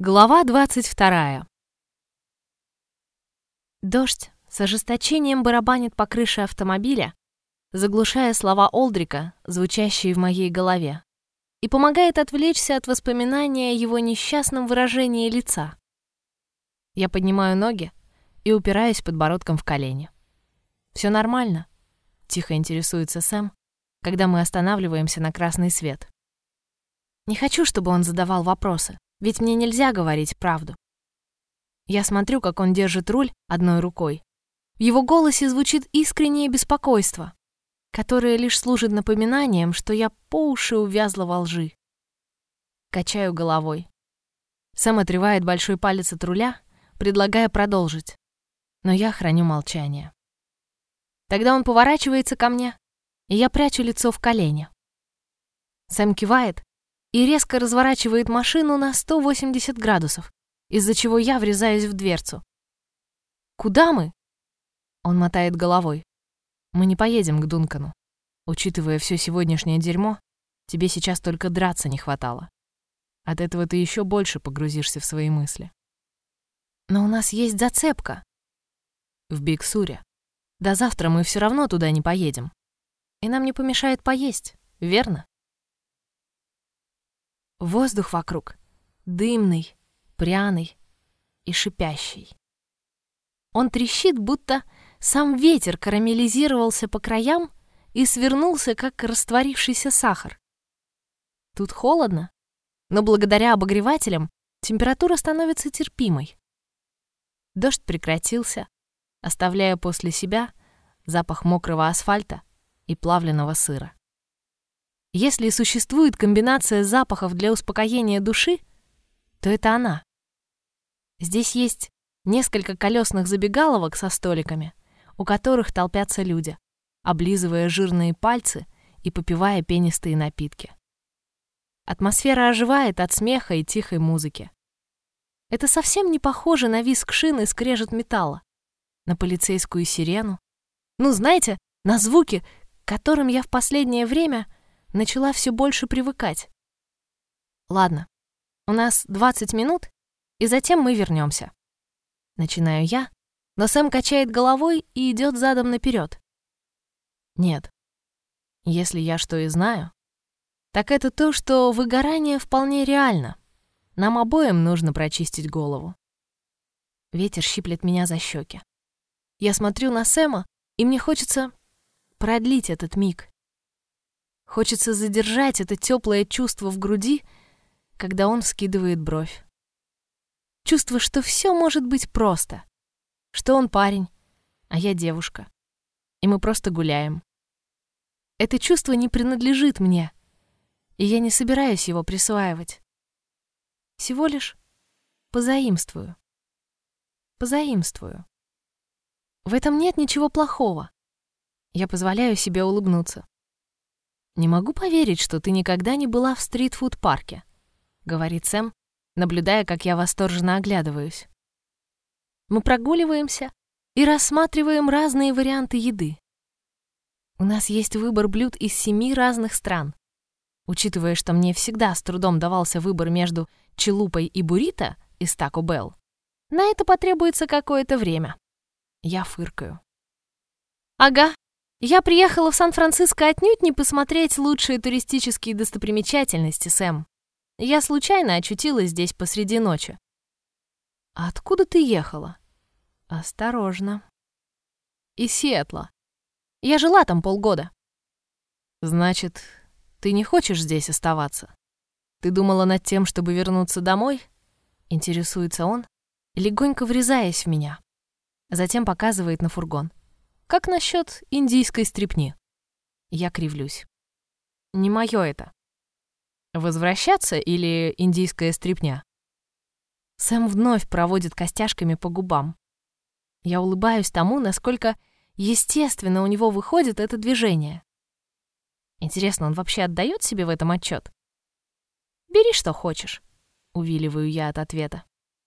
Глава 22. Дождь с ожесточением барабанит по крыше автомобиля, заглушая слова Олдрика, звучащие в моей голове, и помогает отвлечься от воспоминания о его несчастном выражении лица. Я поднимаю ноги и упираюсь подбородком в колени. «Все нормально?» — тихо интересуется Сэм, когда мы останавливаемся на красный свет. Не хочу, чтобы он задавал вопросы, ведь мне нельзя говорить правду. Я смотрю, как он держит руль одной рукой. В его голосе звучит искреннее беспокойство, которое лишь служит напоминанием, что я по уши увязла во лжи. Качаю головой. Сэм отрывает большой палец от руля, предлагая продолжить, но я храню молчание. Тогда он поворачивается ко мне, и я прячу лицо в колени. Сэм кивает и резко разворачивает машину на 180 градусов, из-за чего я врезаюсь в дверцу. «Куда мы?» Он мотает головой. «Мы не поедем к Дункану. Учитывая все сегодняшнее дерьмо, тебе сейчас только драться не хватало. От этого ты еще больше погрузишься в свои мысли». «Но у нас есть зацепка». «В Биг-Суре. До завтра мы все равно туда не поедем. И нам не помешает поесть, верно?» Воздух вокруг дымный, пряный и шипящий. Он трещит, будто сам ветер карамелизировался по краям и свернулся, как растворившийся сахар. Тут холодно, но благодаря обогревателям температура становится терпимой. Дождь прекратился, оставляя после себя запах мокрого асфальта и плавленного сыра. Если и существует комбинация запахов для успокоения души, то это она. Здесь есть несколько колесных забегаловок со столиками, у которых толпятся люди, облизывая жирные пальцы и попивая пенистые напитки. Атмосфера оживает от смеха и тихой музыки. Это совсем не похоже на визг шин и скрежет металла, на полицейскую сирену. Ну, знаете, на звуки, к которым я в последнее время начала все больше привыкать. Ладно, у нас 20 минут, и затем мы вернемся. Начинаю я, но Сэм качает головой и идет задом наперед. Нет, если я что и знаю, так это то, что выгорание вполне реально. Нам обоим нужно прочистить голову. Ветер щиплет меня за щеки. Я смотрю на Сэма, и мне хочется продлить этот миг. Хочется задержать это теплое чувство в груди, когда он вскидывает бровь. Чувство, что все может быть просто. Что он парень, а я девушка. И мы просто гуляем. Это чувство не принадлежит мне, и я не собираюсь его присваивать. Всего лишь позаимствую. Позаимствую. В этом нет ничего плохого. Я позволяю себе улыбнуться. «Не могу поверить, что ты никогда не была в стритфуд-парке», — говорит Сэм, наблюдая, как я восторженно оглядываюсь. Мы прогуливаемся и рассматриваем разные варианты еды. У нас есть выбор блюд из 7 разных стран. Учитывая, что мне всегда с трудом давался выбор между чалупой и буррито из Taco Bell, на это потребуется какое-то время. Я фыркаю. «Ага. Я приехала в Сан-Франциско отнюдь не посмотреть лучшие туристические достопримечательности, Сэм. Я случайно очутилась здесь посреди ночи». «А откуда ты ехала?» «Осторожно». «Из Сиэтла. Я жила там полгода». «Значит, ты не хочешь здесь оставаться? Ты думала над тем, чтобы вернуться домой?» Интересуется он, легонько врезаясь в меня. Затем показывает на фургон. «Как насчет индийской стрипни?» Я кривлюсь. «Не моё это». «Возвращаться или индийская стрипня?» Сэм вновь проводит костяшками по губам. Я улыбаюсь тому, насколько естественно у него выходит это движение. Интересно, он вообще отдает себе в этом отчет? «Бери, что хочешь», — увиливаю я от ответа.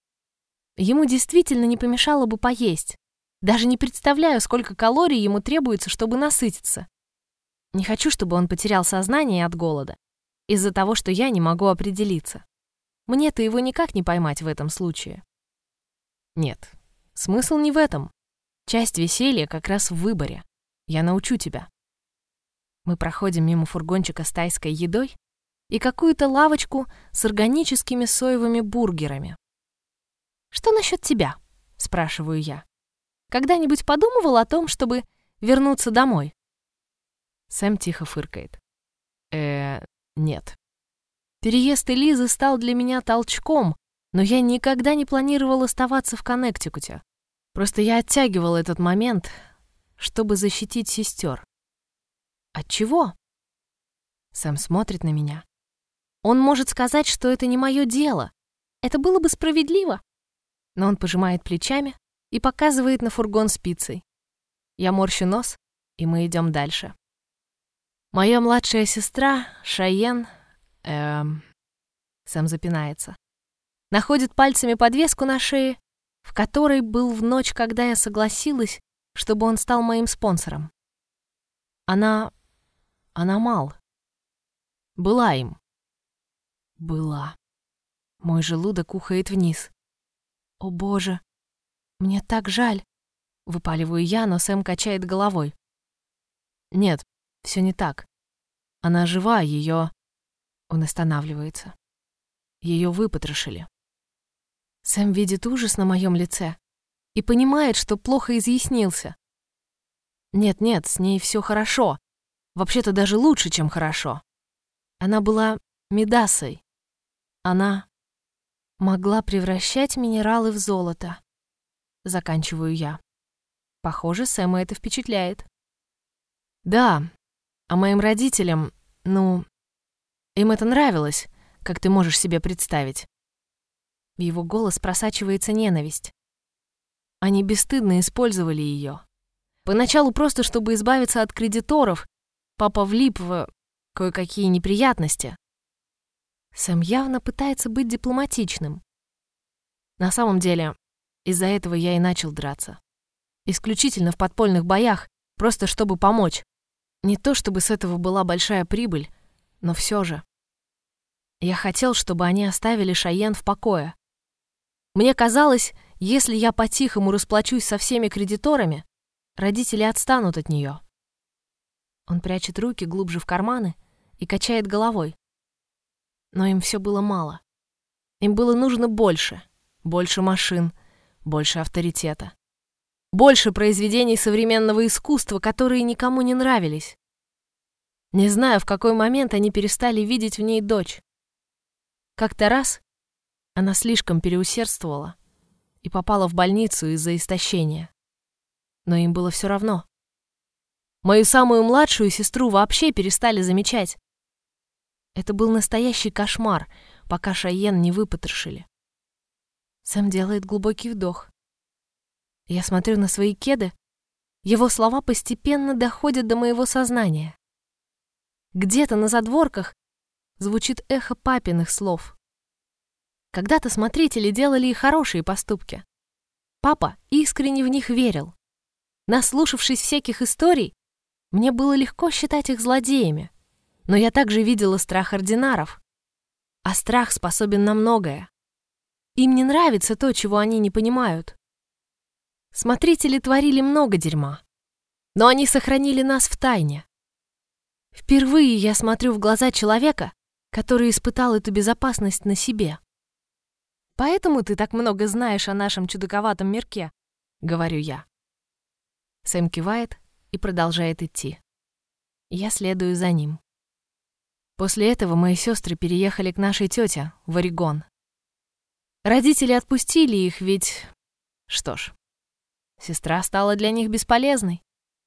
Ему действительно не помешало бы поесть. Даже не представляю, сколько калорий ему требуется, чтобы насытиться. Не хочу, чтобы он потерял сознание от голода, из-за того, что я не могу определиться. Мне-то его никак не поймать в этом случае. Нет, смысл не в этом. Часть веселья как раз в выборе. Я научу тебя. Мы проходим мимо фургончика с тайской едой и какую-то лавочку с органическими соевыми бургерами. «Что насчет тебя?» — спрашиваю я. «Когда-нибудь подумывал о том, чтобы вернуться домой?» Сэм тихо фыркает. Нет. Переезд Элизы стал для меня толчком, но я никогда не планировал оставаться в Коннектикуте. Просто я оттягивал этот момент, чтобы защитить сестер. От чего? Сэм смотрит на меня. Он может сказать, что это не мое дело. Это было бы справедливо. Но он пожимает плечами и показывает на фургон с пиццей. Я морщу нос, и мы идем дальше. Моя младшая сестра, Шайен, Сэм запинается. Находит пальцами подвеску на шее, в которой был в ночь, когда я согласилась, чтобы он стал моим спонсором. Она Мал. Была им. Была. Мой желудок ухает вниз. О боже, мне так жаль. Выпаливаю я, но Сэм качает головой. Нет, все не так. Она жива, ее... Он останавливается. Ее выпотрошили. Сэм видит ужас на моем лице и понимает, что плохо изъяснился. Нет, с ней все хорошо. Вообще-то даже лучше, чем хорошо. Она была Мидасой. Она могла превращать минералы в золото. Заканчиваю я. Похоже, Сэма это впечатляет. Да, а моим родителям, им это нравилось, как ты можешь себе представить. В его голос просачивается ненависть. Они бесстыдно использовали ее. Поначалу просто, чтобы избавиться от кредиторов, папа влип в кое-какие неприятности. Сэм явно пытается быть дипломатичным. На самом деле, из-за этого я и начал драться. Исключительно в подпольных боях, просто чтобы помочь. Не то чтобы с этого была большая прибыль, но все же. Я хотел, чтобы они оставили Шайен в покое. Мне казалось, если я по-тихому расплачусь со всеми кредиторами, родители отстанут от нее. Он прячет руки глубже в карманы и качает головой. Но им все было мало. Им было нужно больше. Больше машин, больше авторитета. Больше произведений современного искусства, которые никому не нравились. Не знаю, в какой момент они перестали видеть в ней дочь. Как-то раз она слишком переусердствовала и попала в больницу из-за истощения. Но им было все равно. Мою самую младшую сестру вообще перестали замечать. Это был настоящий кошмар, пока Шайен не выпотрошили. Сэм делает глубокий вдох. Я смотрю на свои кеды. Его слова постепенно доходят до моего сознания. Где-то на задворках звучит эхо папиных слов. Когда-то смотрители делали и хорошие поступки. Папа искренне в них верил. Наслушавшись всяких историй, мне было легко считать их злодеями. Но я также видела страх ординаров. А страх способен на многое. Им не нравится то, чего они не понимают. Смотрители творили много дерьма, но они сохранили нас в тайне. Впервые я смотрю в глаза человека, который испытал эту безопасность на себе. «Поэтому ты так много знаешь о нашем чудаковатом мирке», — говорю я. Сэм кивает и продолжает идти. Я следую за ним. После этого мои сестры переехали к нашей тете в Орегон. Родители отпустили их, ведь... Что ж, сестра стала для них бесполезной.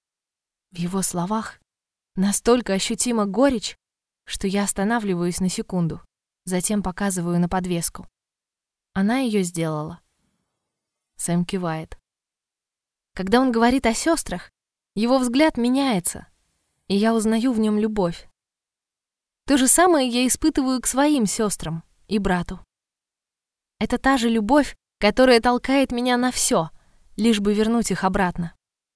В его словах настолько ощутима горечь, что я останавливаюсь на секунду, затем показываю на подвеску. Она ее сделала. Сэм кивает. Когда он говорит о сестрах, его взгляд меняется, и я узнаю в нем любовь. То же самое я испытываю к своим сестрам и брату. Это та же любовь, которая толкает меня на все, лишь бы вернуть их обратно.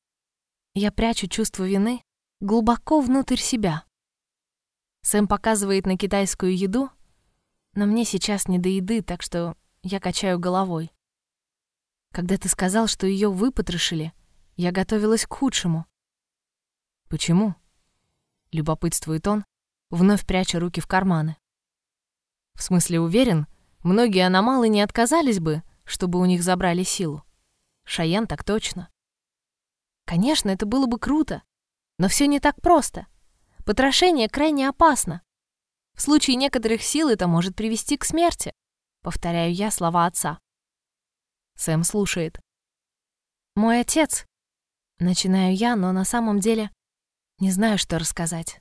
Я прячу чувство вины глубоко внутрь себя. Сэм показывает на китайскую еду, Но мне сейчас не до еды, так что я качаю головой. Когда ты сказал, что ее выпотрошили, я готовилась к худшему. Почему? Любопытствует он, вновь пряча руки в карманы. В смысле, уверен, многие аномалы не отказались бы, чтобы у них забрали силу. Шаян так точно. Конечно, это было бы круто, но все не так просто. Потрошение крайне опасно. В случае некоторых сил это может привести к смерти. Повторяю я слова отца. Сэм слушает. Мой отец. Начинаю я, но на самом деле не знаю, что рассказать.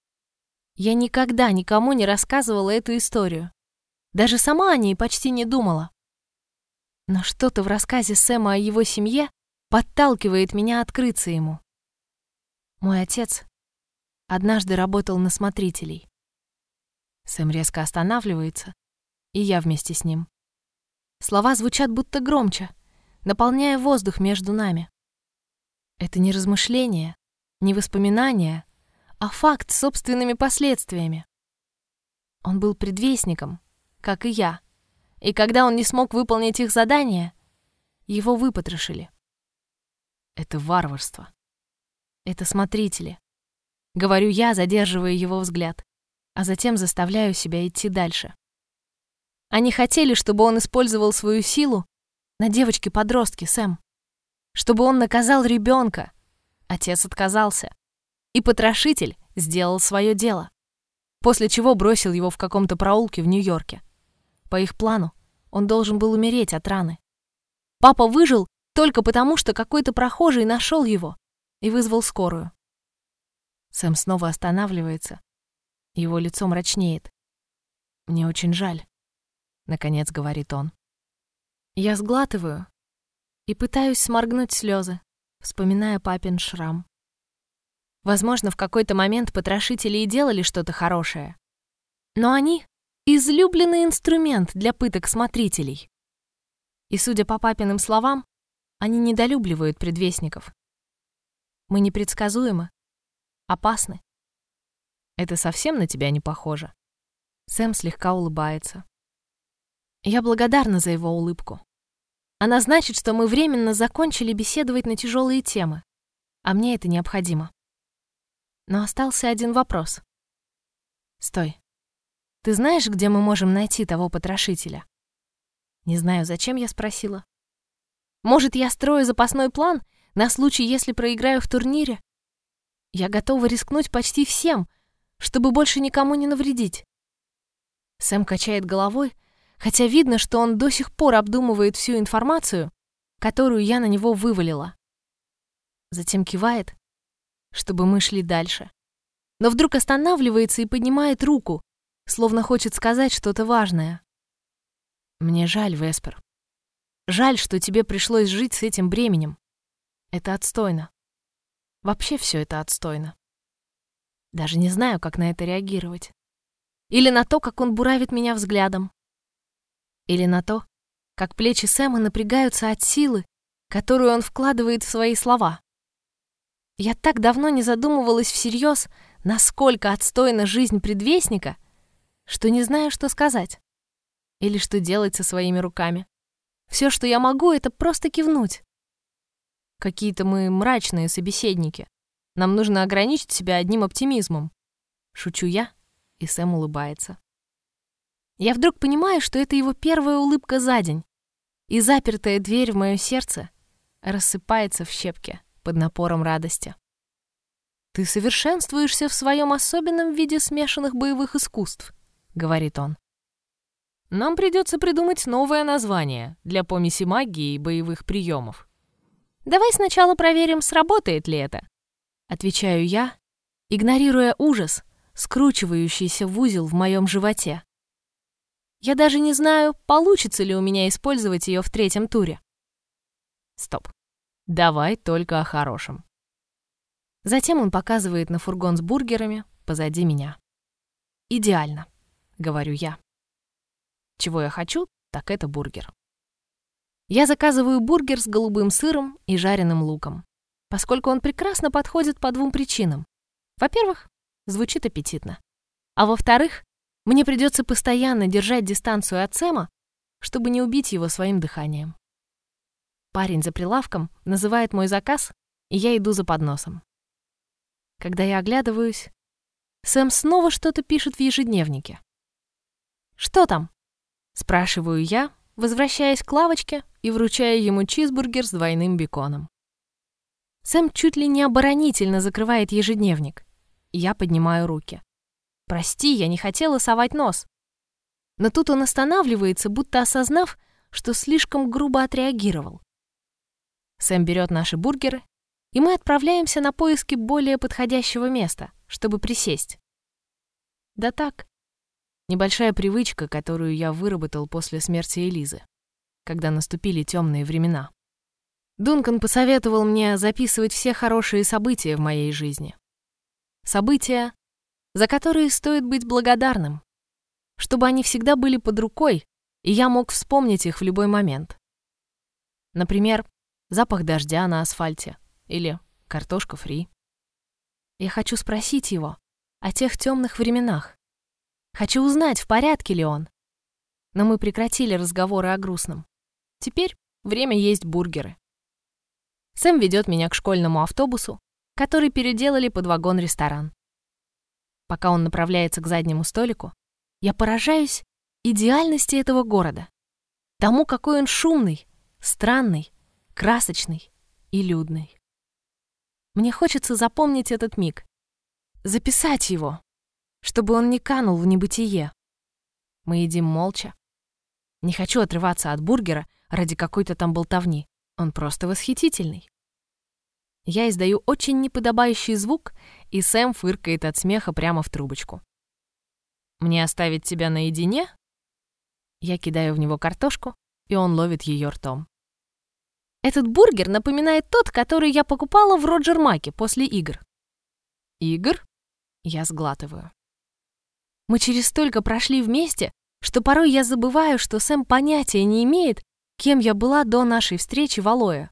Я никогда никому не рассказывала эту историю. Даже сама о ней почти не думала. Но что-то в рассказе Сэма о его семье подталкивает меня открыться ему. Мой отец однажды работал на смотрителей. Сэм резко останавливается, и я вместе с ним. Слова звучат будто громче, наполняя воздух между нами. Это не размышление, не воспоминание, а факт с собственными последствиями. Он был предвестником, как и я, и когда он не смог выполнить их задание, его выпотрошили. Это варварство. Это смотрители. Говорю я, задерживая его взгляд, а затем заставляю себя идти дальше. Они хотели, чтобы он использовал свою силу на девочке-подростке, Сэм. Чтобы он наказал ребенка. Отец отказался. И потрошитель сделал свое дело. После чего бросил его в каком-то проулке в Нью-Йорке. По их плану, он должен был умереть от раны. Папа выжил только потому, что какой-то прохожий нашел его и вызвал скорую. Сэм снова останавливается. Его лицо мрачнеет. «Мне очень жаль», — наконец говорит он. Я сглатываю и пытаюсь сморгнуть слезы, вспоминая папин шрам. Возможно, в какой-то момент потрошители и делали что-то хорошее. Но они — излюбленный инструмент для пыток смотрителей. И, судя по папиным словам, они недолюбливают предвестников. Мы непредсказуемы, опасны. Это совсем на тебя не похоже. Сэм слегка улыбается. Я благодарна за его улыбку. Она значит, что мы временно закончили беседовать на тяжелые темы, а мне это необходимо. Но остался один вопрос. Стой. Ты знаешь, где мы можем найти того потрошителя? Не знаю, зачем я спросила. Может, я строю запасной план на случай, если проиграю в турнире? Я готова рискнуть почти всем, чтобы больше никому не навредить. Сэм качает головой, хотя видно, что он до сих пор обдумывает всю информацию, которую я на него вывалила. Затем кивает, чтобы мы шли дальше. Но вдруг останавливается и поднимает руку, словно хочет сказать что-то важное. Мне жаль, Веспер. Жаль, что тебе пришлось жить с этим бременем. Это отстойно. Вообще все это отстойно. Даже не знаю, как на это реагировать. Или на то, как он буравит меня взглядом. Или на то, как плечи Сэма напрягаются от силы, которую он вкладывает в свои слова. Я так давно не задумывалась всерьез, насколько отстойна жизнь предвестника, что не знаю, что сказать. Или что делать со своими руками. Все, что я могу, это просто кивнуть. Какие-то мы мрачные собеседники. Нам нужно ограничить себя одним оптимизмом. Шучу я, и Сэм улыбается. Я вдруг понимаю, что это его первая улыбка за день, и запертая дверь в мое сердце рассыпается в щепки под напором радости. «Ты совершенствуешься в своем особенном виде смешанных боевых искусств», — говорит он. «Нам придется придумать новое название для помеси магии и боевых приемов. Давай сначала проверим, сработает ли это», — отвечаю я, игнорируя ужас, скручивающийся в узел в моем животе. Я даже не знаю, получится ли у меня использовать ее в третьем туре. Стоп. Давай только о хорошем. Затем он показывает на фургон с бургерами позади меня. «Идеально», — говорю я. Чего я хочу, так это бургер. Я заказываю бургер с голубым сыром и жареным луком, поскольку он прекрасно подходит по двум причинам. Во-первых, звучит аппетитно. А во-вторых, Мне придется постоянно держать дистанцию от Сэма, чтобы не убить его своим дыханием. Парень за прилавком называет мой заказ, и я иду за подносом. Когда я оглядываюсь, Сэм снова что-то пишет в ежедневнике. «Что там?» — спрашиваю я, возвращаясь к лавочке и вручая ему чизбургер с двойным беконом. Сэм чуть ли не оборонительно закрывает ежедневник. Я поднимаю руки. «Прости, я не хотела совать нос». Но тут он останавливается, будто осознав, что слишком грубо отреагировал. Сэм берет наши бургеры, и мы отправляемся на поиски более подходящего места, чтобы присесть. Да так, небольшая привычка, которую я выработал после смерти Элизы, когда наступили темные времена. Дункан посоветовал мне записывать все хорошие события в моей жизни. События, за которые стоит быть благодарным, чтобы они всегда были под рукой, и я мог вспомнить их в любой момент. Например, запах дождя на асфальте или картошка фри. Я хочу спросить его о тех темных временах. Хочу узнать, в порядке ли он. Но мы прекратили разговоры о грустном. Теперь время есть бургеры. Сэм ведет меня к школьному автобусу, который переделали под вагон-ресторан. Пока он направляется к заднему столику, я поражаюсь идеальности этого города, тому, какой он шумный, странный, красочный и людный. Мне хочется запомнить этот миг, записать его, чтобы он не канул в небытие. Мы едим молча. Не хочу отрываться от бургера ради какой-то там болтовни. Он просто восхитительный. Я издаю очень неподобающий звук, и Сэм фыркает от смеха прямо в трубочку. «Мне оставить тебя наедине?» Я кидаю в него картошку, и он ловит ее ртом. Этот бургер напоминает тот, который я покупала в Роджер Маке после игр. Игр? Я сглатываю. Мы через столько прошли вместе, что порой я забываю, что Сэм понятия не имеет, кем я была до нашей встречи в Алоэ.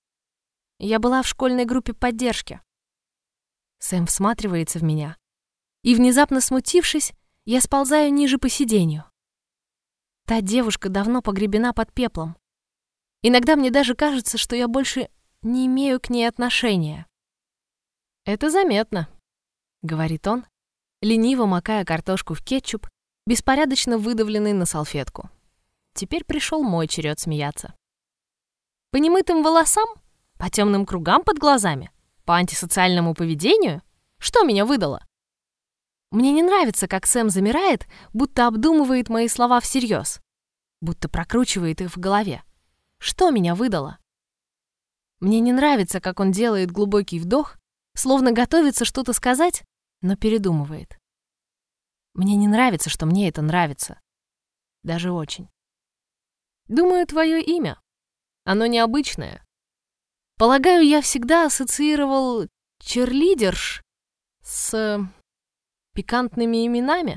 Я была в школьной группе поддержки. Сэм всматривается в меня, и, внезапно смутившись, я сползаю ниже по сиденью. Та девушка давно погребена под пеплом. Иногда мне даже кажется, что я больше не имею к ней отношения. «Это заметно», — говорит он, лениво макая картошку в кетчуп, беспорядочно выдавленный на салфетку. Теперь пришел мой черед смеяться. «По немытым волосам? По темным кругам под глазами? По антисоциальному поведению? Что меня выдало?» Мне не нравится, как Сэм замирает, будто обдумывает мои слова всерьез, будто прокручивает их в голове. Что меня выдало? Мне не нравится, как он делает глубокий вдох, словно готовится что-то сказать, но передумывает. Мне не нравится, что мне это нравится. Даже очень. Думаю, твое имя. Оно необычное. Полагаю, я всегда ассоциировал черлидерш с пикантными именами.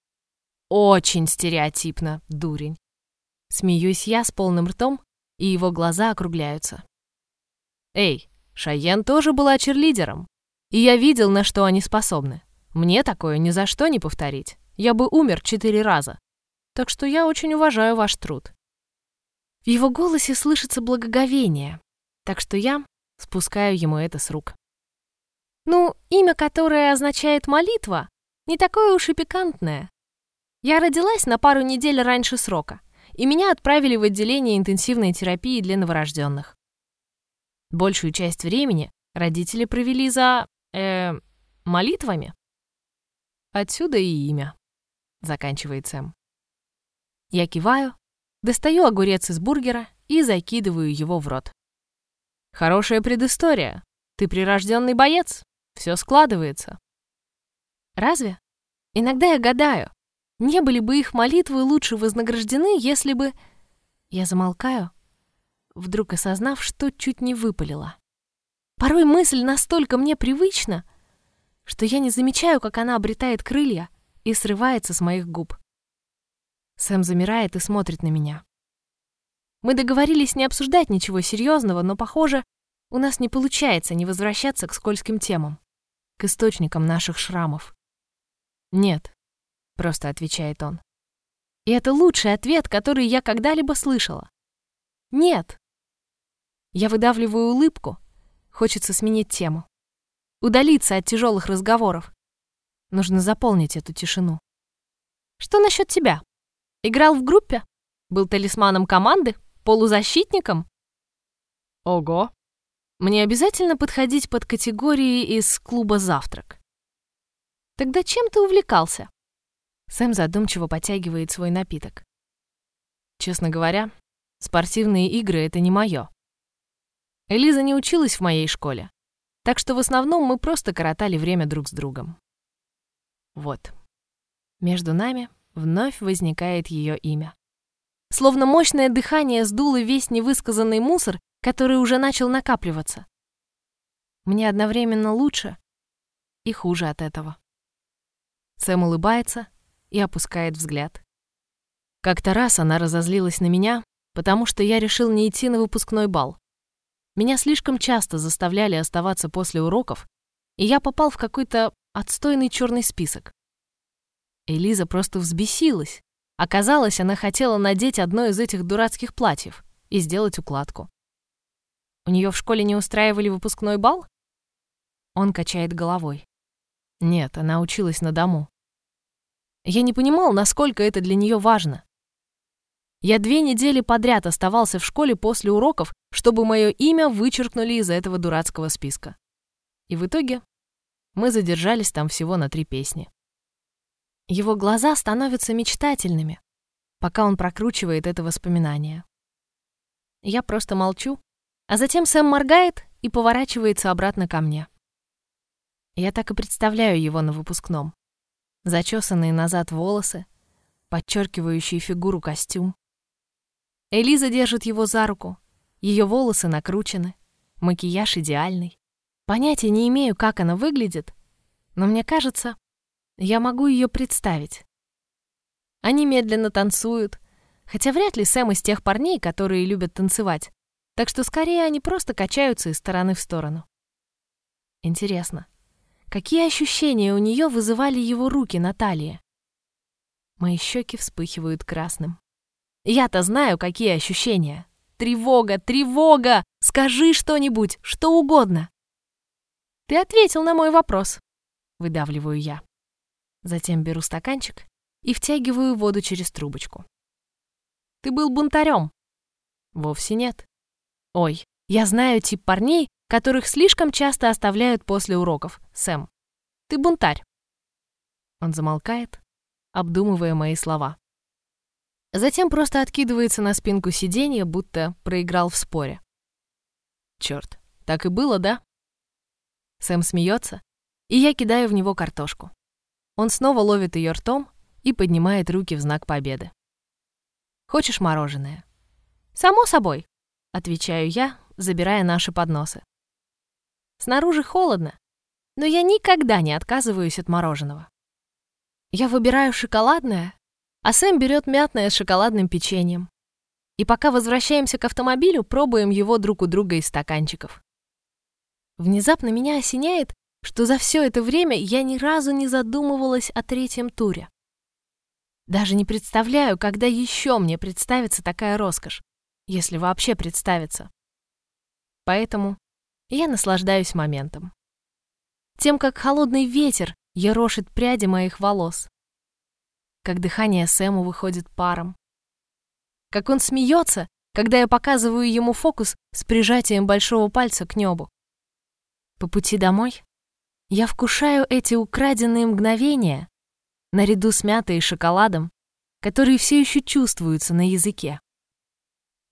Очень стереотипно, дурень. Смеюсь я с полным ртом, и его глаза округляются. Эй, Шайен тоже была черлидером, и я видел, на что они способны. Мне такое ни за что не повторить. Я бы умер 4 раза. Так что я очень уважаю ваш труд. В его голосе слышится благоговение, так что я спускаю ему это с рук. Ну, имя, которое означает «молитва», не такое уж и пикантное. Я родилась на пару недель раньше срока, и меня отправили в отделение интенсивной терапии для новорожденных. Большую часть времени родители провели за... молитвами. Отсюда и имя, заканчивает Сэм. Я киваю, достаю огурец из бургера и закидываю его в рот. Хорошая предыстория. Ты прирожденный боец. Все складывается. Разве? Иногда я гадаю, не были бы их молитвы лучше вознаграждены, если бы... Я замолкаю, вдруг осознав, что чуть не выпалила. Порой мысль настолько мне привычна, что я не замечаю, как она обретает крылья и срывается с моих губ. Сэм замирает и смотрит на меня. Мы договорились не обсуждать ничего серьезного, но, похоже, у нас не получается не возвращаться к скользким темам, к источникам наших шрамов. Нет, просто отвечает он. И это лучший ответ, который я когда-либо слышала. Нет. Я выдавливаю улыбку. Хочется сменить тему. Удалиться от тяжелых разговоров. Нужно заполнить эту тишину. Что насчет тебя? Играл в группе? Был талисманом команды? Полузащитником? Ого. Мне обязательно подходить под категории из клуба «Завтрак». Тогда чем ты увлекался? Сэм задумчиво потягивает свой напиток. Честно говоря, спортивные игры — это не моё. Элиза не училась в моей школе, так что в основном мы просто коротали время друг с другом. Вот. Между нами вновь возникает её имя. Словно мощное дыхание сдуло весь невысказанный мусор, который уже начал накапливаться. Мне одновременно лучше и хуже от этого. Сэм улыбается и опускает взгляд. Как-то раз она разозлилась на меня, потому что я решил не идти на выпускной бал. Меня слишком часто заставляли оставаться после уроков, и я попал в какой-то отстойный черный список. Элиза просто взбесилась. Оказалось, она хотела надеть одно из этих дурацких платьев и сделать укладку. У нее в школе не устраивали выпускной бал? Он качает головой. Нет, она училась на дому. Я не понимал, насколько это для нее важно. Я 2 недели подряд оставался в школе после уроков, чтобы мое имя вычеркнули из этого дурацкого списка. И в итоге мы задержались там всего на 3 песни. Его глаза становятся мечтательными, пока он прокручивает это воспоминание. Я просто молчу, а затем Сэм моргает и поворачивается обратно ко мне. Я так и представляю его на выпускном. Зачесанные назад волосы, подчеркивающие фигуру костюм. Элиза держит его за руку, ее волосы накручены, макияж идеальный. Понятия не имею, как она выглядит, но мне кажется, я могу ее представить. Они медленно танцуют, хотя вряд ли Сэм из тех парней, которые любят танцевать, так что скорее они просто качаются из стороны в сторону. Интересно, какие ощущения у нее вызывали его руки на талии? Мои щеки вспыхивают красным. Я-то знаю, какие ощущения. Тревога, тревога! Скажи что-нибудь, что угодно. Ты ответил на мой вопрос, выдавливаю я. Затем беру стаканчик и втягиваю воду через трубочку. Ты был бунтарем? Вовсе нет. Ой, я знаю тип парней, которых слишком часто оставляют после уроков. Сэм, ты бунтарь. Он замолкает, обдумывая мои слова. Затем просто откидывается на спинку сиденья, будто проиграл в споре. Черт, так и было, да? Сэм смеется, и я кидаю в него картошку. Он снова ловит ее ртом и поднимает руки в знак победы. Хочешь мороженое? Само собой, отвечаю я, забирая наши подносы. Снаружи холодно, но я никогда не отказываюсь от мороженого. Я выбираю шоколадное, а Сэм берет мятное с шоколадным печеньем. И пока возвращаемся к автомобилю, пробуем его друг у друга из стаканчиков. Внезапно меня осеняет, что за все это время я ни разу не задумывалась о 3-м туре. Даже не представляю, когда еще мне представится такая роскошь, если вообще представится. Поэтому я наслаждаюсь моментом. Тем, как холодный ветер ерошит пряди моих волос. Как дыхание Сэма выходит паром. Как он смеется, когда я показываю ему фокус с прижатием большого пальца к небу. По пути домой я вкушаю эти украденные мгновения наряду с мятой и шоколадом, которые все еще чувствуются на языке.